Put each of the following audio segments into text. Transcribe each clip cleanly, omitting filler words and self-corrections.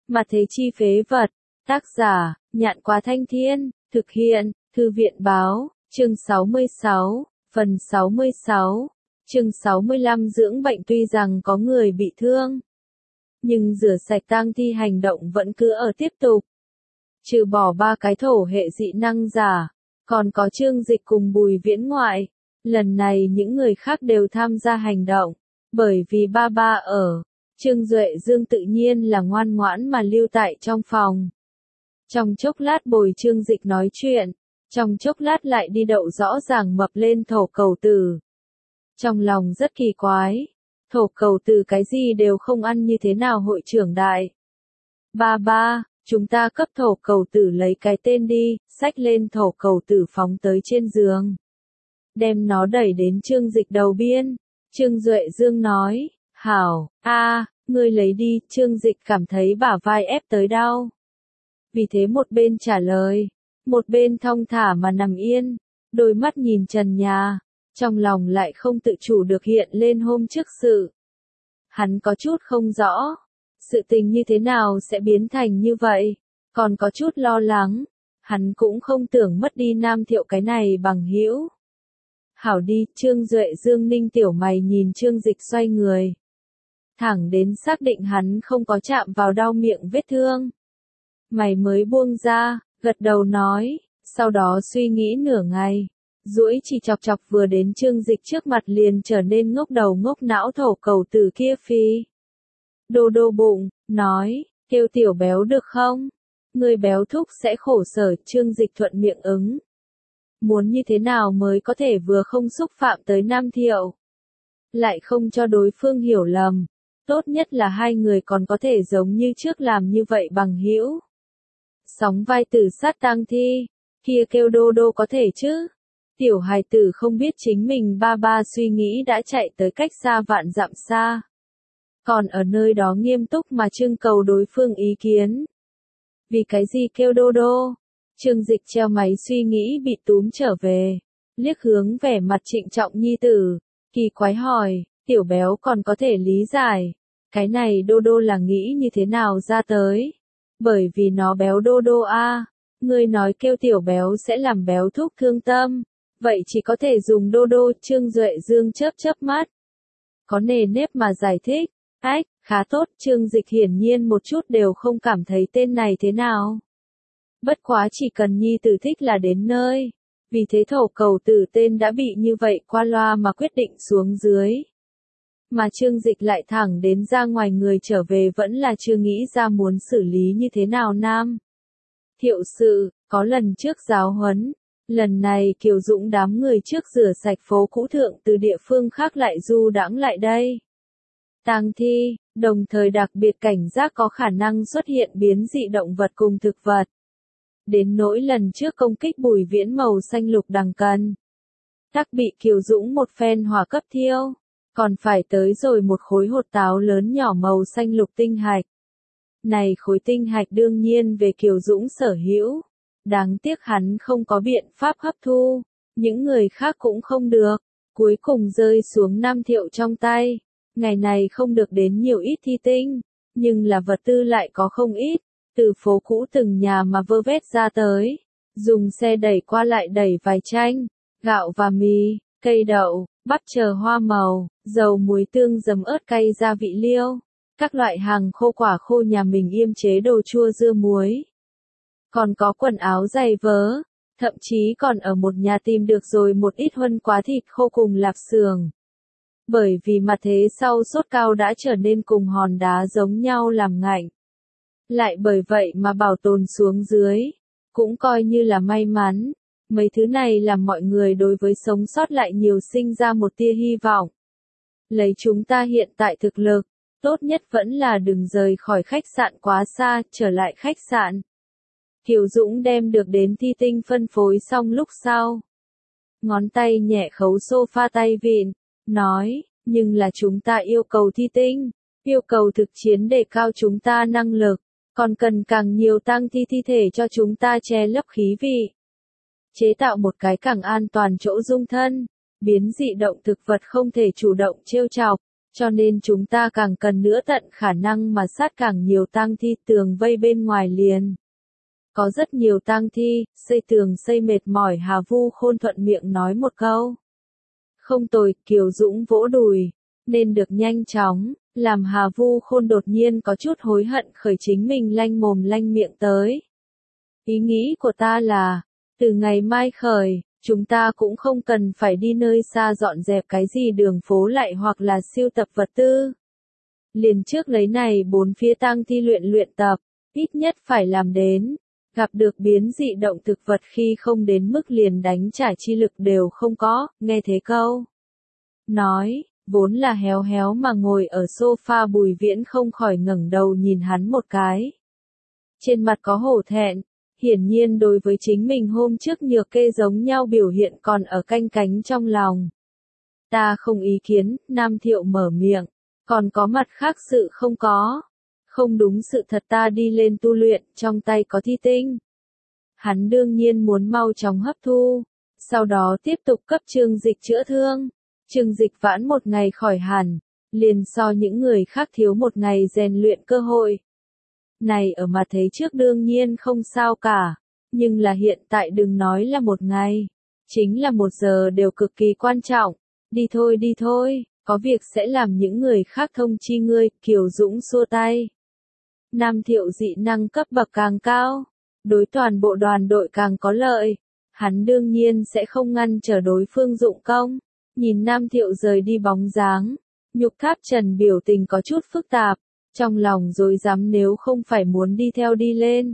Mà thế chi phế vật. Tác giả, Nhạn Quá Thanh Thiên, thực hiện, Thư viện Báo, chương 66, phần 66, chương 65 dưỡng bệnh tuy rằng có người bị thương, nhưng rửa sạch tang thi hành động vẫn cứ ở tiếp tục. Trừ bỏ 3 cái thổ hệ dị năng giả, còn có Trương Dịch cùng Bùi Viễn ngoại. Lần này những người khác đều tham gia hành động, bởi vì ba ở. Trương Duệ Dương tự nhiên là ngoan ngoãn mà lưu tại trong phòng. Trong chốc lát Bồi Trương Dịch nói chuyện, trong chốc lát lại đi đậu rõ ràng mập lên thổ cầu tử. Trong lòng rất kỳ quái, thổ cầu tử cái gì đều không ăn như thế nào hội trưởng đại. Ba, chúng ta cấp thổ cầu tử lấy cái tên đi, xách lên thổ cầu tử phóng tới trên giường. Đem nó đẩy đến Trương Dịch đầu biên. Trương Duệ Dương nói, hảo, ngươi lấy đi. Trương Dịch cảm thấy bả vai ép tới đau. Vì thế một bên trả lời, một bên thong thả mà nằm yên, đôi mắt nhìn trần nhà, trong lòng lại không tự chủ được hiện lên hôm trước sự. Hắn có chút không rõ, sự tình như thế nào sẽ biến thành như vậy, còn có chút lo lắng, hắn cũng không tưởng mất đi Nam Thiệu cái này bằng hữu. Hảo đi, Trương Duệ Dương ninh tiểu mày nhìn Trương Dịch xoay người. Thẳng đến xác định hắn không có chạm vào đau miệng vết thương. Mày mới buông ra, gật đầu nói, sau đó suy nghĩ nửa ngày. Duỗi chỉ chọc chọc vừa đến Trương Dịch trước mặt liền trở nên ngốc đầu ngốc não thổ cầu tử kia phi. Đô bụng, nói, kêu tiểu béo được không? Người béo thúc sẽ khổ sở. Trương Dịch thuận miệng ứng. Muốn như thế nào mới có thể vừa không xúc phạm tới Nam Thiệu, lại không cho đối phương hiểu lầm, tốt nhất là hai người còn có thể giống như trước làm như vậy bằng hữu. Sóng vai tử sát tang thi, kia kêu đô có thể chứ? Tiểu hài tử không biết chính mình ba suy nghĩ đã chạy tới cách xa vạn dặm xa. Còn ở nơi đó nghiêm túc mà trưng cầu đối phương ý kiến. Vì cái gì kêu đô? Trương Dịch treo máy suy nghĩ bị túm trở về, liếc hướng vẻ mặt trịnh trọng nhi tử, kỳ quái hỏi, tiểu béo còn có thể lý giải, cái này đô là nghĩ như thế nào ra tới, bởi vì nó béo đô ngươi nói kêu tiểu béo sẽ làm béo thúc thương tâm, vậy chỉ có thể dùng đô. Trương Duệ Dương chớp mắt, có nề nếp mà giải thích, khá tốt. Trương Dịch hiển nhiên một chút đều không cảm thấy tên này thế nào. Bất quá chỉ cần nhi tử thích là đến nơi, vì thế thổ cầu tử tên đã bị như vậy qua loa mà quyết định xuống dưới. Mà Trương Dịch lại thẳng đến ra ngoài người trở về vẫn là chưa nghĩ ra muốn xử lý như thế nào Nam Thiệu sự, có lần trước giáo huấn, lần này Kiều Dũng đám người trước rửa sạch phố cũ thượng từ địa phương khác lại du đãng lại đây. Tang thi, đồng thời đặc biệt cảnh giác có khả năng xuất hiện biến dị động vật cùng thực vật. Đến nỗi lần trước công kích Bùi Viễn màu xanh lục đằng cần, tắc bị Kiều Dũng một phen hỏa cấp thiêu, còn phải tới rồi một khối hột táo lớn nhỏ màu xanh lục tinh hạch. Này khối tinh hạch đương nhiên về Kiều Dũng sở hữu, đáng tiếc hắn không có biện pháp hấp thu, những người khác cũng không được, cuối cùng rơi xuống Nam Thiệu trong tay. Ngày này không được đến nhiều ít thi tinh, nhưng là vật tư lại có không ít. Từ phố cũ từng nhà mà vơ vét ra tới, dùng xe đẩy qua lại đẩy vài chanh, gạo và mì, cây đậu, bắp chờ hoa màu, dầu muối tương giấm ớt cay gia vị liêu, các loại hàng khô quả khô nhà mình yêm chế đồ chua dưa muối. Còn có quần áo giày vớ, thậm chí còn ở một nhà tìm được rồi một ít huân quá thịt khô cùng lạp xưởng. Bởi vì mặt thế sau sốt cao đã trở nên cùng hòn đá giống nhau làm ngạnh. Lại bởi vậy mà bảo tồn xuống dưới, cũng coi như là may mắn, mấy thứ này làm mọi người đối với sống sót lại nhiều sinh ra một tia hy vọng. Lấy chúng ta hiện tại thực lực, tốt nhất vẫn là đừng rời khỏi khách sạn quá xa, trở lại khách sạn. Kiều Dũng đem được đến thi tinh phân phối xong lúc sau. Ngón tay nhẹ khấu sofa tay vịn, nói, nhưng là chúng ta yêu cầu thi tinh, yêu cầu thực chiến để cao chúng ta năng lực. Còn cần càng nhiều tang thi thi thể cho chúng ta che lấp khí vị. Chế tạo một cái càng an toàn chỗ dung thân, biến dị động thực vật không thể chủ động trêu chọc, Cho nên chúng ta càng cần nữa tận khả năng mà sát càng nhiều tang thi tường vây bên ngoài liền. Có rất nhiều tang thi, xây tường xây mệt mỏi Hà Vu Khôn thuận miệng nói một câu. Không tồi, Kiều Dũng vỗ đùi, nên được nhanh chóng, làm Hà Vu Khôn đột nhiên có chút hối hận khởi chính mình lanh mồm lanh miệng tới. Ý nghĩ của ta là, từ ngày mai khởi, chúng ta cũng không cần phải đi nơi xa dọn dẹp cái gì đường phố lại hoặc là siêu tập vật tư. Liền trước lấy này 4 phía tang thi luyện tập, ít nhất phải làm đến. Gặp được biến dị động thực vật khi không đến mức liền đánh trả chi lực đều không có, nghe thế câu. Nói, vốn là héo héo mà ngồi ở sofa Bùi Viễn không khỏi ngẩng đầu nhìn hắn một cái. Trên mặt có hổ thẹn, hiển nhiên đối với chính mình hôm trước nhược kê giống nhau biểu hiện còn ở canh cánh trong lòng. Ta không ý kiến, Nam Thiệu mở miệng, còn có mặt khác sự không có. Không đúng sự thật ta đi lên tu luyện, trong tay có thi tinh. Hắn đương nhiên muốn mau chóng hấp thu, sau đó tiếp tục cấp Trương Dịch chữa thương. Trương Dịch vãn một ngày khỏi hẳn, liền so những người khác thiếu một ngày rèn luyện cơ hội. Này ở mặt thấy trước đương nhiên không sao cả, nhưng là hiện tại đừng nói là một ngày, chính là 1 giờ đều cực kỳ quan trọng. Đi thôi, có việc sẽ làm những người khác thông chi ngươi, Kiều Dũng xua tay. Nam Thiệu dị năng cấp bậc càng cao, đối toàn bộ đoàn đội càng có lợi, hắn đương nhiên sẽ không ngăn trở đối phương dụng công. Nhìn Nam Thiệu rời đi bóng dáng, Nhục Tháp Trần biểu tình có chút phức tạp, trong lòng rối rắm nếu không phải muốn đi theo đi lên.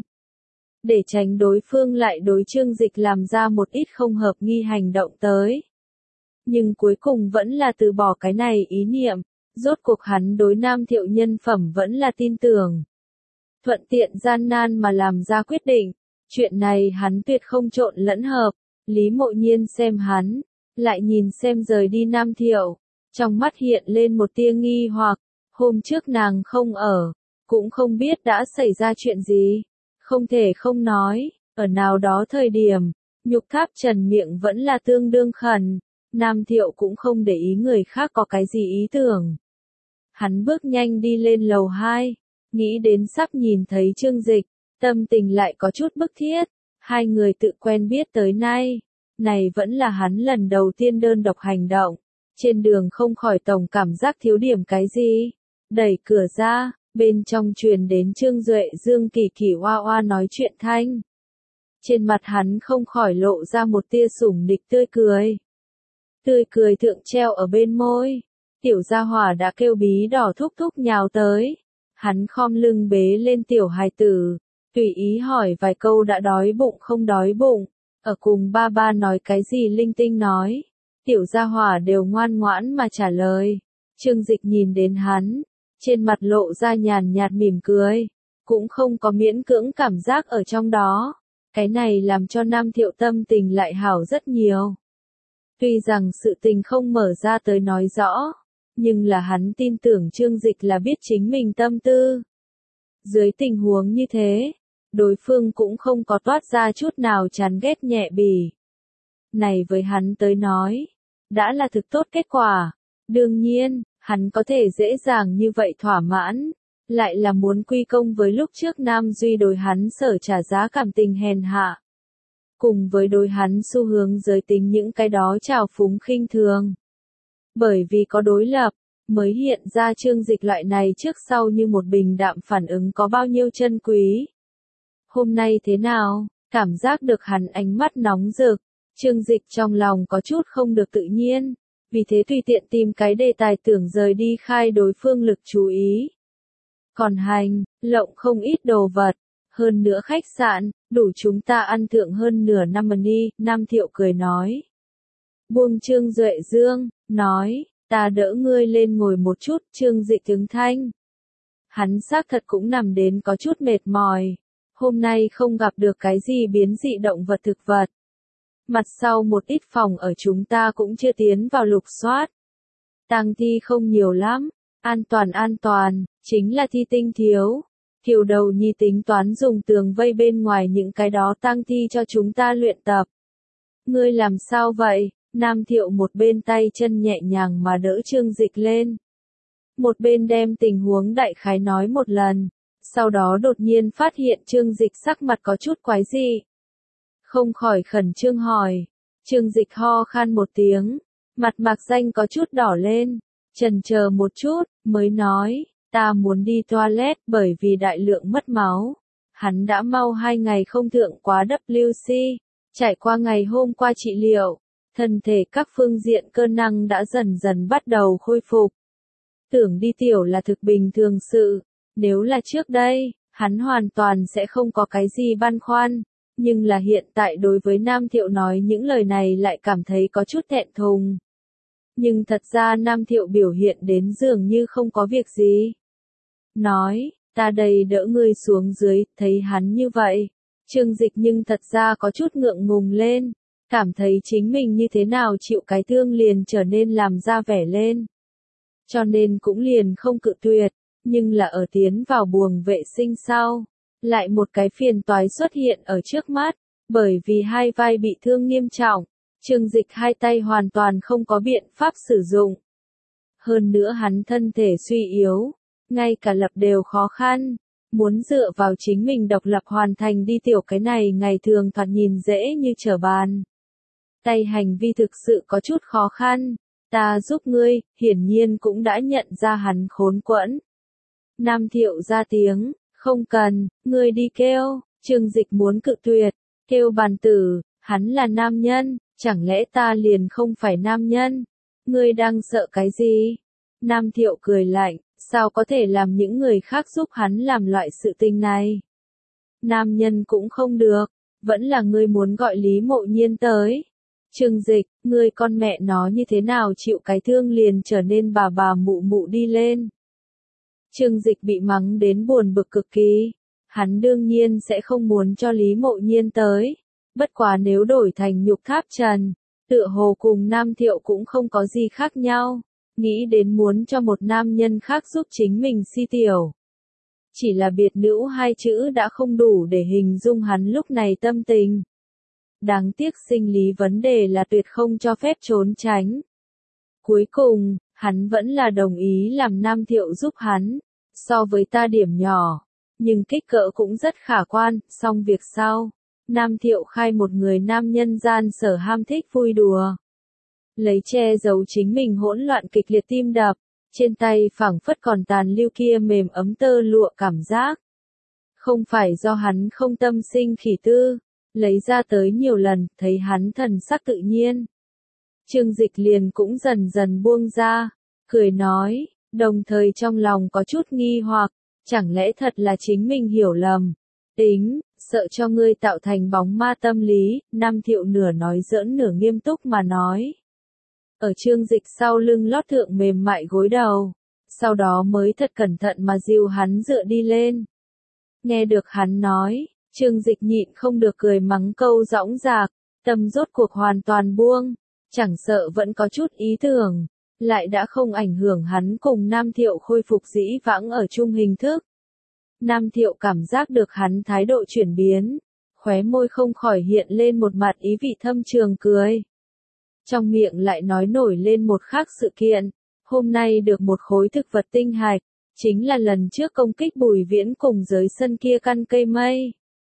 Để tránh đối phương lại đối Trương Dịch làm ra một ít không hợp nghi hành động tới. Nhưng cuối cùng vẫn là từ bỏ cái này ý niệm, rốt cuộc hắn đối Nam Thiệu nhân phẩm vẫn là tin tưởng. Thuận tiện gian nan mà làm ra quyết định, chuyện này hắn tuyệt không trộn lẫn hợp. Lý Mộ Nhiên xem hắn, lại nhìn xem rời đi Nam Thiệu, trong mắt hiện lên một tia nghi hoặc, hôm trước nàng không ở, cũng không biết đã xảy ra chuyện gì, không thể không nói, ở nào đó thời điểm, Nhục Tháp Trần miệng vẫn là tương đương khẩn, Nam Thiệu cũng không để ý người khác có cái gì ý tưởng. Hắn bước nhanh đi lên lầu 2, nghĩ đến sắp nhìn thấy Trương Dịch, tâm tình lại có chút bức thiết, hai người tự quen biết tới nay. Này vẫn là hắn lần đầu tiên đơn độc hành động, trên đường không khỏi tổng cảm giác thiếu điểm cái gì. Đẩy cửa ra, bên trong truyền đến Trương Duệ Dương kỳ kỳ oa oa nói chuyện thanh. Trên mặt hắn không khỏi lộ ra một tia sủng nịch tươi cười. Tươi cười thượng treo ở bên môi, tiểu gia hỏa đã kêu bí đỏ thúc thúc nhào tới. Hắn khom lưng bế lên tiểu hài tử, tùy ý hỏi vài câu đã đói bụng không đói bụng. Ở cùng ba ba nói cái gì linh tinh nói, tiểu gia hỏa đều ngoan ngoãn mà trả lời. Trương Dịch nhìn đến hắn, trên mặt lộ ra nhàn nhạt mỉm cười, cũng không có miễn cưỡng cảm giác ở trong đó. Cái này làm cho Nam Thiệu tâm tình lại hảo rất nhiều. Tuy rằng sự tình không mở ra tới nói rõ, nhưng là hắn tin tưởng Trương Dịch là biết chính mình tâm tư. Dưới tình huống như thế, đối phương cũng không có toát ra chút nào chán ghét nhẹ bỉ. Này với hắn tới nói, đã là thực tốt kết quả. Đương nhiên, hắn có thể dễ dàng như vậy thỏa mãn, lại là muốn quy công với lúc trước Nam Duy đối hắn sở trả giá cảm tình hèn hạ. Cùng với đối hắn xu hướng giới tính những cái đó trào phúng khinh thường. Bởi vì có đối lập, mới hiện ra Trương Dịch loại này trước sau như một bình đạm phản ứng có bao nhiêu chân quý. Hôm nay thế nào, cảm giác được hắn ánh mắt nóng rực, Trương Dịch trong lòng có chút không được tự nhiên, vì thế tùy tiện tìm cái đề tài tưởng rời đi khai đối phương lực chú ý. Còn hành, lộng không ít đồ vật, hơn nữa khách sạn, đủ chúng ta ăn thượng hơn nửa năm đi, Nam Thiệu cười nói. Buông Trương Duệ Dương, nói, ta đỡ ngươi lên ngồi một chút, Trương Dịch ứng thanh. Hắn xác thật cũng nằm đến có chút mệt mỏi. Hôm nay không gặp được cái gì biến dị động vật thực vật. Mặt sau một ít phòng ở chúng ta cũng chưa tiến vào lục soát. Tang thi không nhiều lắm, an toàn, chính là thi tinh thiếu. Kiều Đầu Nhi tính toán dùng tường vây bên ngoài những cái đó tang thi cho chúng ta luyện tập. Ngươi làm sao vậy? Nam Thiệu một bên tay chân nhẹ nhàng mà đỡ Trương Dịch lên. một bên đem tình huống đại khái nói một lần, sau đó đột nhiên phát hiện Trương Dịch sắc mặt có chút quái dị. Không khỏi khẩn trương hỏi, Trương Dịch ho khan một tiếng, mặt Mạc Danh có chút đỏ lên, chần chờ một chút, mới nói, ta muốn đi toilet bởi vì đại lượng mất máu. Hắn đã mau 2 ngày không thượng quá WC, trải qua ngày hôm qua trị liệu, thân thể các phương diện cơ năng đã dần dần bắt đầu khôi phục. Tưởng đi tiểu là thực bình thường sự, nếu là trước đây, hắn hoàn toàn sẽ không có cái gì băn khoăn, nhưng là hiện tại đối với Nam Thiệu nói những lời này lại cảm thấy có chút thẹn thùng. Nhưng thật ra Nam Thiệu biểu hiện đến dường như không có việc gì. Nói, ta đây đỡ ngươi xuống dưới, thấy hắn như vậy. Trương Dịch nhưng thật ra có chút ngượng ngùng lên, cảm thấy chính mình như thế nào chịu cái thương liền trở nên làm ra vẻ lên. Cho nên cũng liền không cự tuyệt, nhưng là ở tiến vào buồng vệ sinh sau, lại một cái phiền toái xuất hiện ở trước mắt, bởi vì hai vai bị thương nghiêm trọng, Trương Dịch hai tay hoàn toàn không có biện pháp sử dụng. Hơn nữa hắn thân thể suy yếu, ngay cả lập đều khó khăn, muốn dựa vào chính mình độc lập hoàn thành đi tiểu cái này ngày thường thoạt nhìn dễ như trở bàn. Tay hành vi thực sự có chút khó khăn, ta giúp ngươi, hiển nhiên cũng đã nhận ra hắn khốn quẫn. Nam Thiệu ra tiếng, không cần, ngươi đi kêu, Trương Dịch muốn cự tuyệt, kêu bàn tử, hắn là nam nhân, chẳng lẽ ta liền không phải nam nhân, ngươi đang sợ cái gì? Nam Thiệu cười lạnh, sao có thể làm những người khác giúp hắn làm loại sự tình này? Nam nhân cũng không được, vẫn là ngươi muốn gọi Lý Mộ Nhiên tới. Trương Dịch, ngươi con mẹ nó như thế nào chịu cái thương liền trở nên bà mụ mụ đi lên. Trương Dịch bị mắng đến buồn bực cực kỳ, hắn đương nhiên sẽ không muốn cho Lý Mộ Nhiên tới, bất quá nếu đổi thành Nhục Tháp Trần, tựa hồ cùng Nam Thiệu cũng không có gì khác nhau, nghĩ đến muốn cho một nam nhân khác giúp chính mình si tiểu. Chỉ là biệt nữ hai chữ đã không đủ để hình dung hắn lúc này tâm tình. Đáng tiếc sinh lý vấn đề là tuyệt không cho phép trốn tránh. Cuối cùng, hắn vẫn là đồng ý làm Nam Thiệu giúp hắn, so với ta điểm nhỏ, nhưng kích cỡ cũng rất khả quan, xong việc sau. Nam Thiệu khai một người nam nhân gian sở ham thích vui đùa. Lấy che giấu chính mình hỗn loạn kịch liệt tim đập, trên tay phảng phất còn tàn lưu kia mềm ấm tơ lụa cảm giác. Không phải do hắn không tâm sinh khỉ tư, lấy ra tới nhiều lần, thấy hắn thần sắc tự nhiên. Trương Dịch liền cũng dần dần buông ra, cười nói, đồng thời trong lòng có chút nghi hoặc, chẳng lẽ thật là chính mình hiểu lầm. Tính, sợ cho ngươi tạo thành bóng ma tâm lý, Nam Thiệu nửa nói giỡn nửa nghiêm túc mà nói. Ở Trương Dịch sau lưng lót thượng mềm mại gối đầu, sau đó mới thật cẩn thận mà dìu hắn dựa đi lên. Nghe được hắn nói, Trương Dịch nhịn không được cười mắng câu dõng dạc, tâm rốt cuộc hoàn toàn buông, chẳng sợ vẫn có chút ý tưởng, lại đã không ảnh hưởng hắn cùng Nam Thiệu khôi phục dĩ vãng ở chung hình thức. Nam Thiệu cảm giác được hắn thái độ chuyển biến, khóe môi không khỏi hiện lên một mặt ý vị thâm trường cười. Trong miệng lại nói nổi lên một khác sự kiện, hôm nay được một khối thực vật tinh hạch, chính là lần trước công kích Bùi Viễn cùng dưới sân kia căn cây mây.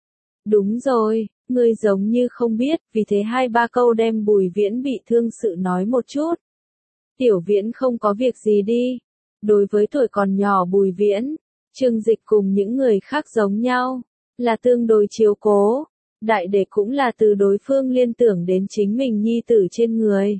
Đúng rồi, ngươi giống như không biết, vì thế 2-3 câu đem Bùi Viễn bị thương sự nói một chút. Tiểu Viễn không có việc gì đi. Đối với tuổi còn nhỏ Bùi Viễn, Trương Dịch cùng những người khác giống nhau, là tương đối chiếu cố. Đại để cũng là từ đối phương liên tưởng đến chính mình nhi tử trên người.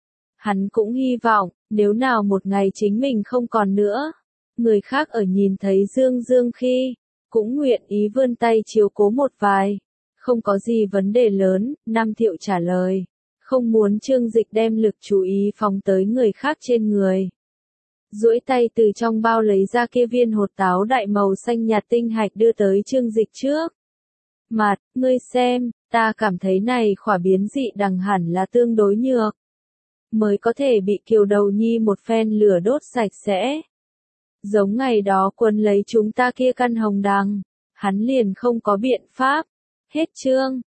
Hắn cũng hy vọng, nếu nào một ngày chính mình không còn nữa, người khác ở nhìn thấy Dương Dương khi, cũng nguyện ý vươn tay chiếu cố một vài. Không có gì vấn đề lớn, Nam Thiệu trả lời. Không muốn Trương Dịch đem lực chú ý phóng tới người khác trên người. Duỗi tay từ trong bao lấy ra kia viên hột táo đại màu xanh nhạt tinh hạch đưa tới Trương Dịch trước. Mặt, ngươi xem, ta cảm thấy này khỏa biến dị đằng hẳn là tương đối nhược. Mới có thể bị Kiều Đầu Nhi một phen lửa đốt sạch sẽ. Giống ngày đó quân lấy chúng ta kia căn hồng đằng, hắn liền không có biện pháp. Hết chương.